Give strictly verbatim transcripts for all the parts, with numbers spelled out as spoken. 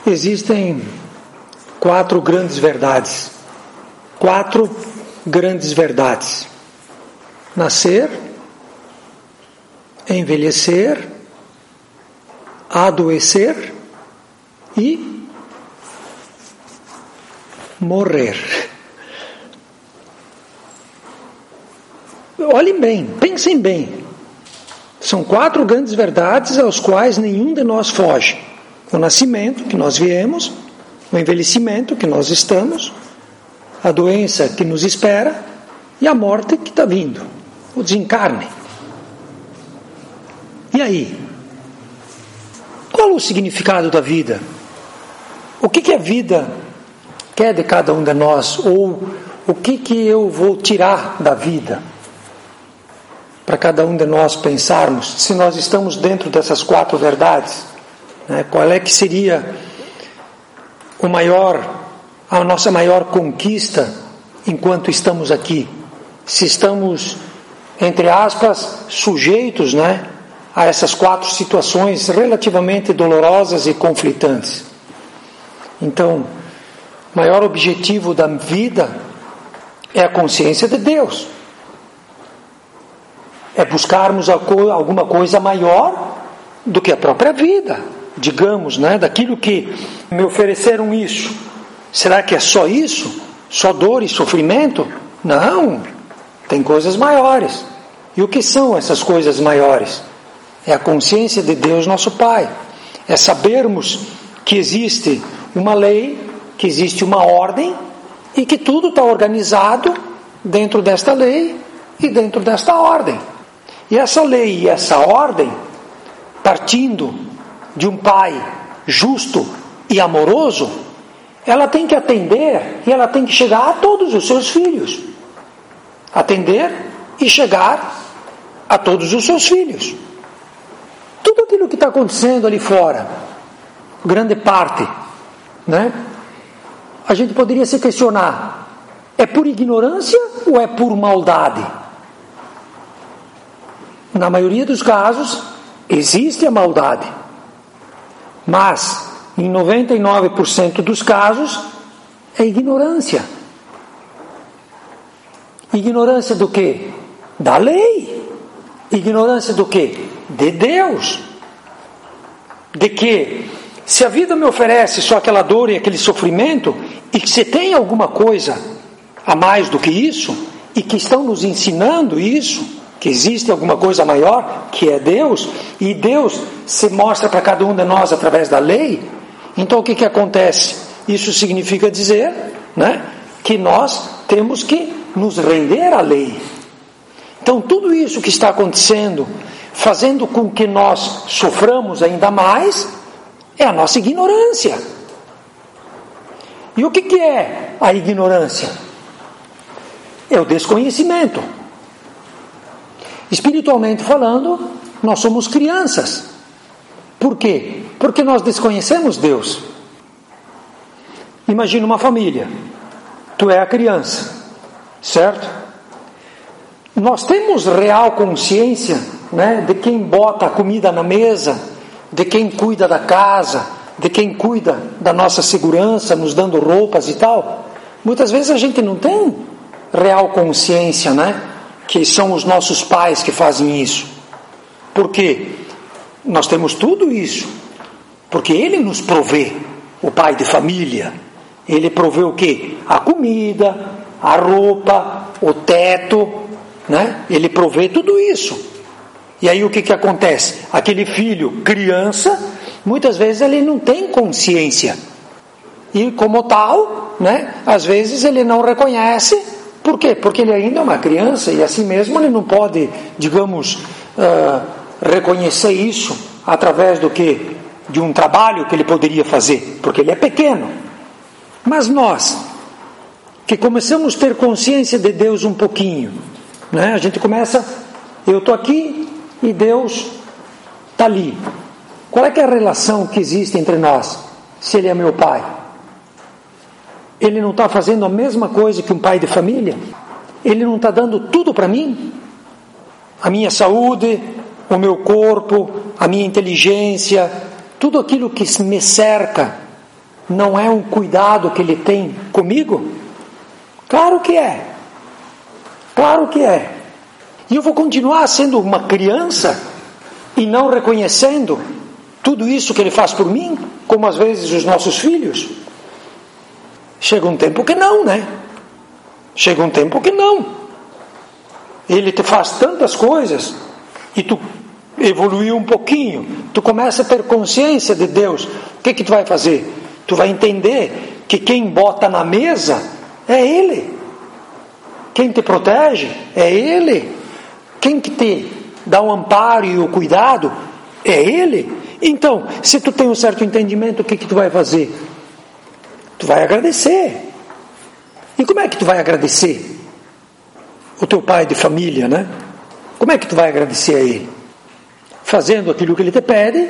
Existem quatro grandes verdades. Quatro grandes verdades: nascer, envelhecer, adoecer e morrer. Olhem bem, pensem bem. São quatro grandes verdades aos quais nenhum de nós foge: o nascimento, que nós viemos, o envelhecimento, que nós estamos, a doença que nos espera e a morte que está vindo, o desencarne. E aí? Qual o significado da vida? O que, que a vida quer de cada um de nós? Ou o que, que eu vou tirar da vida? Para cada um de nós pensarmos, se nós estamos dentro dessas quatro verdades, né, qual é que seria o maior, a nossa maior conquista enquanto estamos aqui? Se estamos, entre aspas, sujeitos, né, a essas quatro situações relativamente dolorosas e conflitantes. Então, o maior objetivo da vida é a consciência de Deus. É buscarmos alguma coisa maior do que a própria vida, digamos, né? Daquilo que me ofereceram isso. Será que é só isso? Só dor e sofrimento? Não, tem coisas maiores. E o que são essas coisas maiores? É a consciência de Deus, nosso Pai. É sabermos que existe uma lei, que existe uma ordem e que tudo está organizado dentro desta lei e dentro desta ordem. E essa lei e essa ordem, partindo de um Pai justo e amoroso, ela tem que atender e ela tem que chegar a todos os seus filhos. Atender e chegar a todos os seus filhos. Tudo aquilo que está acontecendo ali fora, grande parte, né? A gente poderia se questionar: é por ignorância ou é por maldade? Na maioria dos casos, existe a maldade. Mas, em noventa e nove por cento dos casos, é ignorância. Ignorância do quê? Da lei. Ignorância do quê? De Deus. De que, se a vida me oferece só aquela dor e aquele sofrimento, e que se tem alguma coisa a mais do que isso, e que estão nos ensinando isso, que existe alguma coisa maior, que é Deus, e Deus se mostra para cada um de nós através da lei, então o que, que acontece? Isso significa dizer, né, que nós temos que nos render à lei. Então tudo isso que está acontecendo, fazendo com que nós soframos ainda mais, é a nossa ignorância. E o que, que é a ignorância? É o desconhecimento. Espiritualmente falando, nós somos crianças. Por quê? Porque nós desconhecemos Deus. Imagina uma família. Tu é a criança, certo? Nós temos real consciência, né, de quem bota a comida na mesa, de quem cuida da casa, de quem cuida da nossa segurança, nos dando roupas e tal. Muitas vezes a gente não tem real consciência, né? Que são os nossos pais que fazem isso. Por quê? Nós temos tudo isso porque Ele nos provê, o pai de família. Ele provê o quê? A comida, a roupa, o teto, né? Ele provê tudo isso. E aí o que, que acontece? Aquele filho, criança, muitas vezes ele não tem consciência. E como tal, né? Às vezes ele não reconhece. Por quê? Porque ele ainda é uma criança e assim mesmo ele não pode, digamos, uh, reconhecer isso através do que? De um trabalho que ele poderia fazer, porque ele é pequeno. Mas nós, que começamos a ter consciência de Deus um pouquinho, né? A gente começa, eu estou aqui e Deus está ali. Qual é que é a relação que existe entre nós? Se Ele é meu Pai, Ele não está fazendo a mesma coisa que um pai de família? Ele não está dando tudo para mim? A minha saúde, o meu corpo, a minha inteligência, tudo aquilo que me cerca não é um cuidado que Ele tem comigo? Claro que é. Claro que é. E eu vou continuar sendo uma criança e não reconhecendo tudo isso que Ele faz por mim, como às vezes os nossos filhos? Chega um tempo que não, né? Chega um tempo que não. Ele te faz tantas coisas e tu evoluiu um pouquinho, tu começa a ter consciência de Deus. O que que tu vai fazer? Tu vai entender que quem bota na mesa é Ele. Quem te protege é Ele. Quem que te dá o amparo e o cuidado é Ele. Então, se tu tem um certo entendimento, o que que tu vai fazer? Tu vai agradecer. E como é que tu vai agradecer? O teu pai de família, né? Como é que tu vai agradecer a Ele? Fazendo aquilo que Ele te pede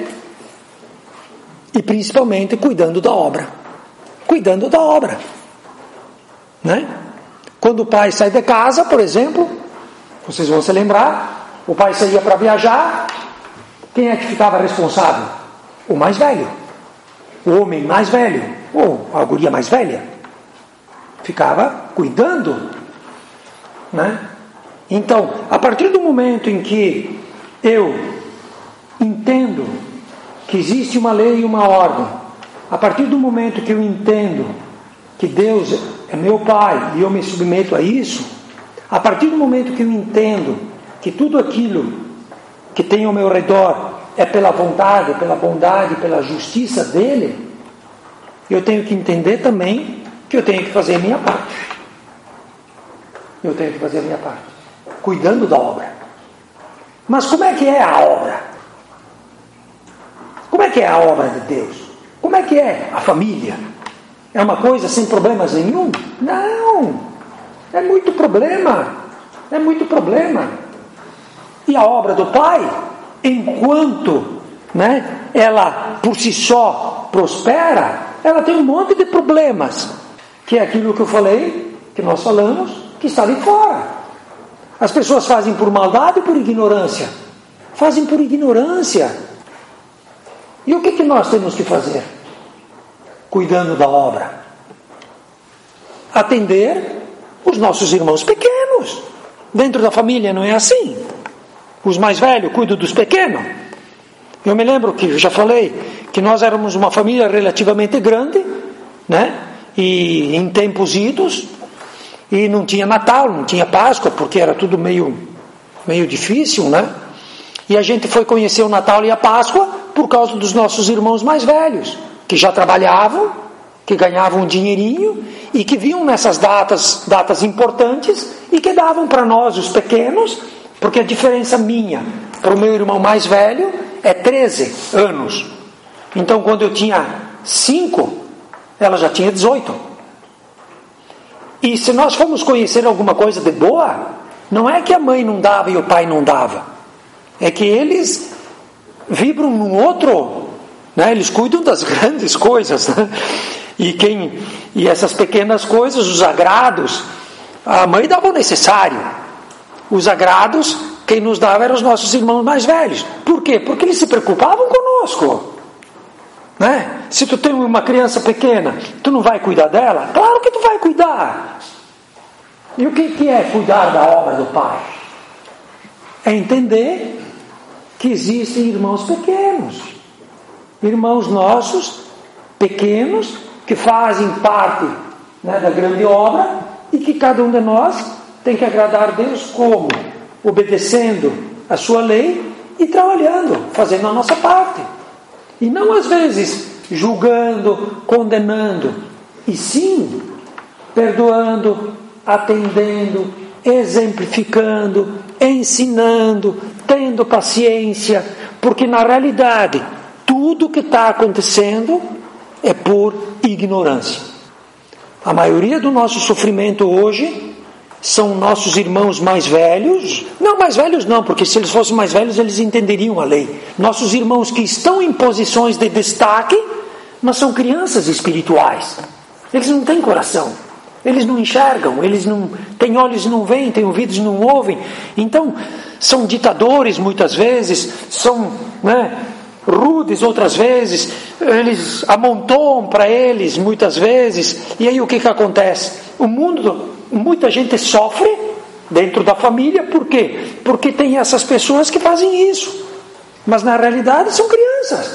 e principalmente cuidando da obra. Cuidando da obra. Né? Quando o pai sai de casa, por exemplo, vocês vão se lembrar, o pai saía para viajar, quem é que ficava responsável? O mais velho. O homem mais velho, ou a guria mais velha. Ficava cuidando. Né? Então, a partir do momento em que eu entendo que existe uma lei e uma ordem, a partir do momento que eu entendo que Deus é meu Pai e eu me submeto a isso, a partir do momento que eu entendo que tudo aquilo que tem ao meu redor é pela vontade, pela bondade, pela justiça dele, eu tenho que entender também que eu tenho que fazer a minha parte. Eu tenho que fazer a minha parte, cuidando da obra. Mas como é que é a obra? Como é que é a obra de Deus? Como é que é a família? É uma coisa sem problemas nenhum? Não! É muito problema. É muito problema. E a obra do Pai, enquanto, né, ela por si só prospera, ela tem um monte de problemas. Que é aquilo que eu falei, que nós falamos, que está ali fora. As pessoas fazem por maldade ou por ignorância? Fazem por ignorância. E o que, que nós temos que fazer? Cuidando da obra. Atender os nossos irmãos pequenos. Dentro da família não é assim. Os mais velhos cuidam dos pequenos. Eu me lembro que, eu já falei, que nós éramos uma família relativamente grande, né? E em tempos idos, e não tinha Natal, não tinha Páscoa, porque era tudo meio, meio difícil, né? E a gente foi conhecer o Natal e a Páscoa por causa dos nossos irmãos mais velhos, que já trabalhavam, que ganhavam um dinheirinho e que vinham nessas datas, datas importantes e que davam para nós, os pequenos, porque a diferença minha para o meu irmão mais velho é treze anos. Então, quando eu tinha cinco, ela já tinha dezoito. E se nós formos conhecer alguma coisa de boa, não é que a mãe não dava e o pai não dava. É que eles vibram num outro, né? Eles cuidam das grandes coisas, né? E, quem, e essas pequenas coisas, os agrados, a mãe dava o necessário. Os agrados, quem nos dava eram os nossos irmãos mais velhos. Por quê? Porque eles se preocupavam conosco. Né? Se tu tem uma criança pequena, tu não vai cuidar dela? Claro que tu vai cuidar. E o que, que é cuidar da obra do Pai? É entender que existem irmãos pequenos, irmãos nossos pequenos que fazem parte, né, da grande obra e que cada um de nós tem que agradar a Deus como? Obedecendo a sua lei e trabalhando, fazendo a nossa parte. E não às vezes julgando, condenando, e sim perdoando, atendendo, exemplificando, ensinando, tendo paciência, porque na realidade tudo que está acontecendo é por ignorância. A maioria do nosso sofrimento hoje são nossos irmãos mais velhos, não mais velhos não, porque se eles fossem mais velhos eles entenderiam a lei. Nossos irmãos que estão em posições de destaque, mas são crianças espirituais. Eles não têm coração, eles não enxergam, eles não têm olhos e não veem, têm ouvidos e não ouvem. Então são ditadores muitas vezes, são, né, rudes outras vezes, eles amontoam para eles muitas vezes, e aí o que que acontece? O mundo, muita gente sofre dentro da família, por quê? Porque tem essas pessoas que fazem isso, mas na realidade são crianças,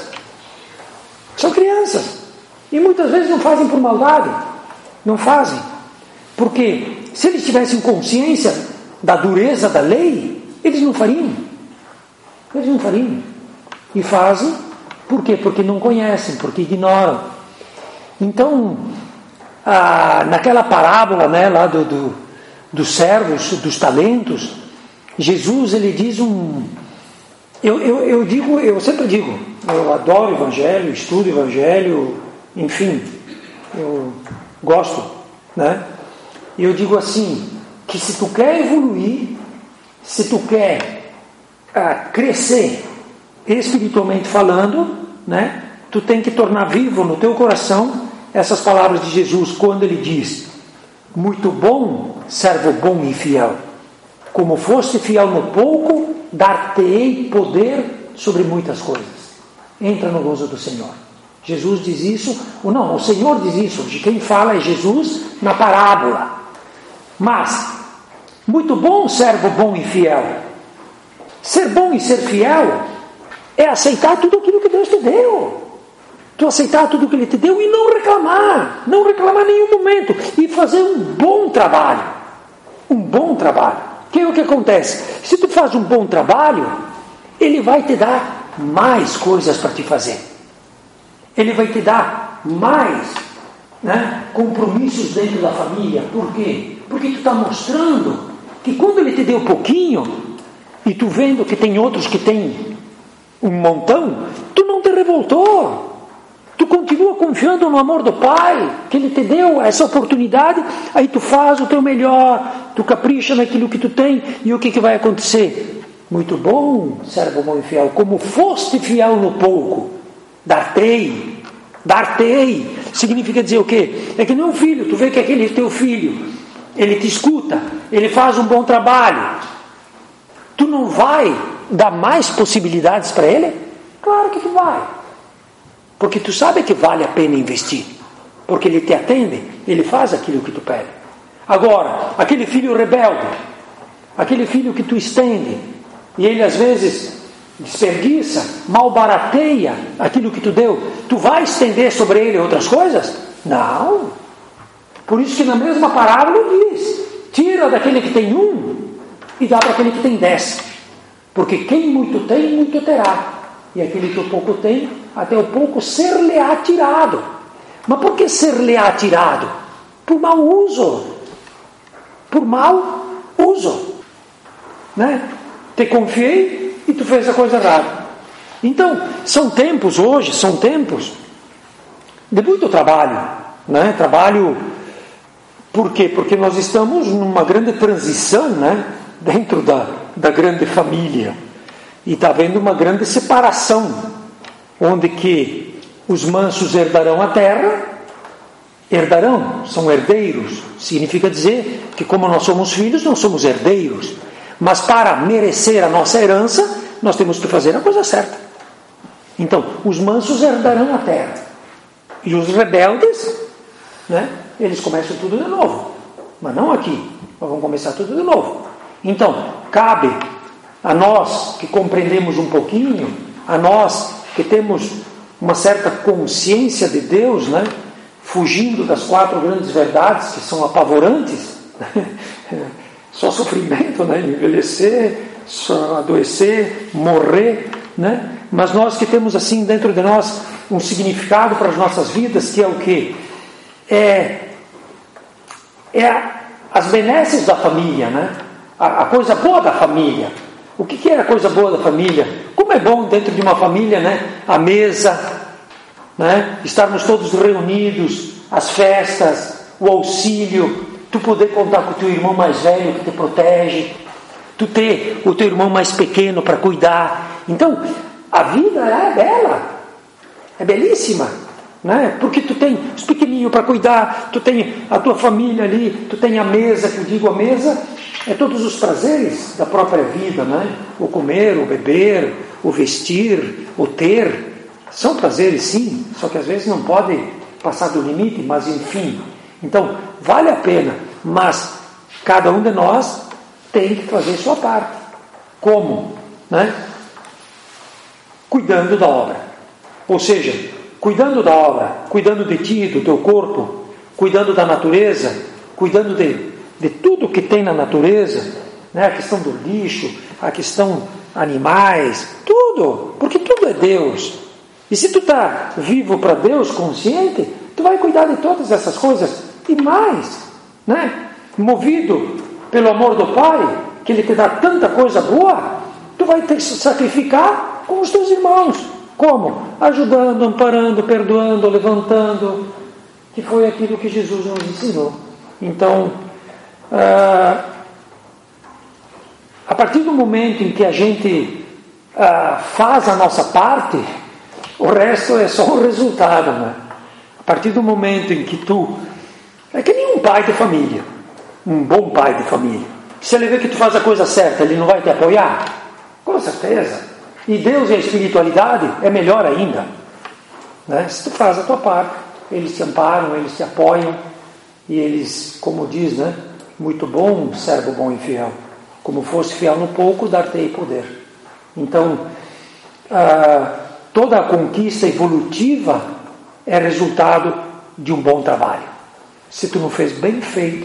são crianças, e muitas vezes não fazem por maldade, não fazem, porque se eles tivessem consciência da dureza da lei, eles não fariam, eles não fariam, e fazem, por quê? Porque não conhecem, porque ignoram. Então, ah, naquela parábola, né, lá do, do, dos servos, dos talentos, Jesus, ele diz um... Eu, eu, eu digo, eu sempre digo, eu adoro o Evangelho, estudo o Evangelho, enfim, eu gosto, né? E eu digo assim, que se tu quer evoluir, se tu quer ah, crescer, espiritualmente falando, né, tu tem que tornar vivo no teu coração essas palavras de Jesus, quando ele diz: muito bom, servo bom e fiel, como foste fiel no pouco, dar-te-ei poder sobre muitas coisas. Entra no gozo do Senhor. Jesus diz isso, ou não, o Senhor diz isso, de quem fala é Jesus na parábola. Mas, muito bom, servo bom e fiel. Ser bom e ser fiel é aceitar tudo aquilo que Deus te deu. Tu aceitar tudo que Ele te deu e não reclamar. Não reclamar em nenhum momento. E fazer um bom trabalho. Um bom trabalho. Que é o que acontece? Se tu faz um bom trabalho, Ele vai te dar mais coisas para te fazer. Ele vai te dar mais, né, compromissos dentro da família. Por quê? Porque tu está mostrando que quando Ele te deu pouquinho, e tu vendo que tem outros que têm um montão, tu não te revoltou, tu continua confiando no amor do Pai, que Ele te deu essa oportunidade, aí tu faz o teu melhor, tu capricha naquilo que tu tem, e o que, que vai acontecer? Muito bom, servo bom e fiel, como foste fiel no pouco, dar-te-ei, dar-te-ei, significa dizer o quê? É que nem um filho, tu vê que aquele teu filho, ele te escuta, ele faz um bom trabalho, tu não vai dar mais possibilidades para ele? Claro que tu vai. Porque tu sabe que vale a pena investir. Porque ele te atende, ele faz aquilo que tu pede. Agora, aquele filho rebelde, aquele filho que tu estende, e ele às vezes desperdiça, malbarateia aquilo que tu deu, tu vai estender sobre ele outras coisas? Não. Por isso que na mesma parábola diz, tira daquele que tem um e dá para aquele que tem dez. Porque quem muito tem, muito terá. E aquele que o pouco tem, até o pouco ser-lhe-á tirado. Mas por que ser-lhe-á tirado? Por mau uso. Por mau uso. Né? Te confiei e tu fez a coisa errada. Então, são tempos hoje, são tempos de muito trabalho. Né? Trabalho, por quê? Porque nós estamos numa grande transição, né? Dentro da, da grande família, e está havendo uma grande separação, onde que os mansos herdarão a terra, herdarão, são herdeiros, significa dizer que como nós somos filhos, nós somos herdeiros, mas para merecer a nossa herança, nós temos que fazer a coisa certa. Então, os mansos herdarão a terra, e os rebeldes, né, eles começam tudo de novo, mas não aqui, nós vamos começar tudo de novo. Então, cabe a nós que compreendemos um pouquinho, a nós que temos uma certa consciência de Deus, né? Fugindo das quatro grandes verdades que são apavorantes, só sofrimento, né? Envelhecer, só adoecer, morrer, né? Mas nós que temos assim dentro de nós um significado para as nossas vidas, que é o quê? É, é as benesses da família, né? A, a coisa boa da família. O que, que é a coisa boa da família? Como é bom dentro de uma família, né? A mesa, né? Estarmos todos reunidos, as festas, o auxílio, tu poder contar com o teu irmão mais velho que te protege, tu ter o teu irmão mais pequeno para cuidar. Então, a vida é bela, é belíssima, né? Porque tu tem os pequenininhos para cuidar, tu tem a tua família ali, tu tem a mesa, que eu digo a mesa, é todos os prazeres da própria vida, né? O comer, o beber, o vestir, o ter, são prazeres sim, só que às vezes não pode passar do limite, mas enfim. Então, vale a pena, mas cada um de nós tem que fazer sua parte. Como? Né? Cuidando da obra. Ou seja, cuidando da obra, cuidando de ti, do teu corpo, cuidando da natureza, cuidando de, de tudo que tem na natureza, né? A questão do lixo, a questão animais, tudo, porque tudo é Deus. E se tu está vivo para Deus, consciente, tu vai cuidar de todas essas coisas e mais, né? Movido pelo amor do Pai, que Ele te dá tanta coisa boa, tu vai ter que se sacrificar com os teus irmãos. Como? Ajudando, amparando, perdoando, levantando, que foi aquilo que Jesus nos ensinou. Então, ah, a partir do momento em que a gente ah, faz a nossa parte, o resto é só o resultado, né? A partir do momento em que tu... É que nem um pai de família, um bom pai de família. Se ele vê que tu faz a coisa certa, ele não vai te apoiar? Com certeza. E Deus e a espiritualidade é melhor ainda, né? Se tu faz a tua parte, eles te amparam, eles te apoiam, e eles, como diz, né? Muito bom, servo bom e fiel. Como fosse fiel no pouco, dar-te-ei poder. Então, ah, toda a conquista evolutiva é resultado de um bom trabalho. Se tu não fez bem feito,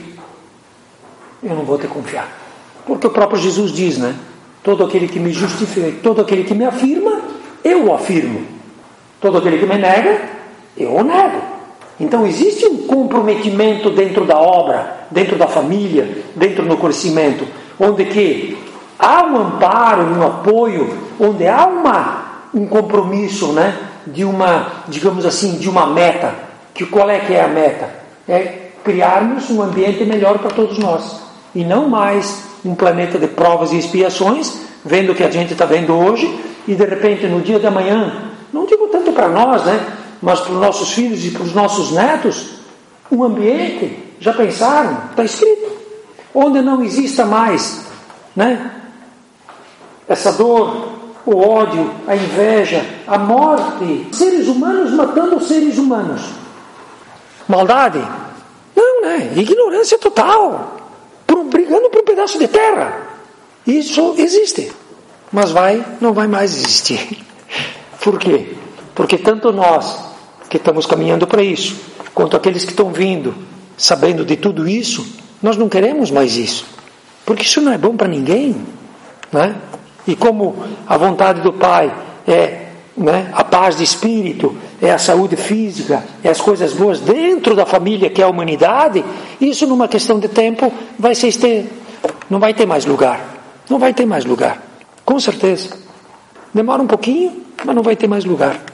eu não vou te confiar. Porque o próprio Jesus diz, né? Todo aquele que me justifica, todo aquele que me afirma, eu o afirmo. Todo aquele que me nega, eu o nego. Então existe um comprometimento dentro da obra, dentro da família, dentro do crescimento, onde que há um amparo, um apoio, onde há uma, um compromisso, né? De uma, digamos assim, de uma meta. Que qual é que é a meta? É criarmos um ambiente melhor para todos nós. E não mais um planeta de provas e expiações, vendo o que a gente está vendo hoje, e de repente no dia de amanhã, não digo tanto para nós, né, mas para os nossos filhos e para os nossos netos, um ambiente, já pensaram? Está escrito, onde não exista mais, né, essa dor, o ódio, a inveja, a morte, seres humanos matando seres humanos. Maldade? Não, né? Ignorância total. Brigando por um pedaço de terra. Isso existe, mas vai, não vai mais existir. Por quê? Porque tanto nós que estamos caminhando para isso, quanto aqueles que estão vindo, sabendo de tudo isso, nós não queremos mais isso, porque isso não é bom para ninguém, né? E como a vontade do Pai é, né, a paz de espírito, é a saúde física, é as coisas boas dentro da família, que é a humanidade, isso numa questão de tempo vai ser ter, não vai ter mais lugar, não vai ter mais lugar, com certeza. Demora um pouquinho, mas não vai ter mais lugar.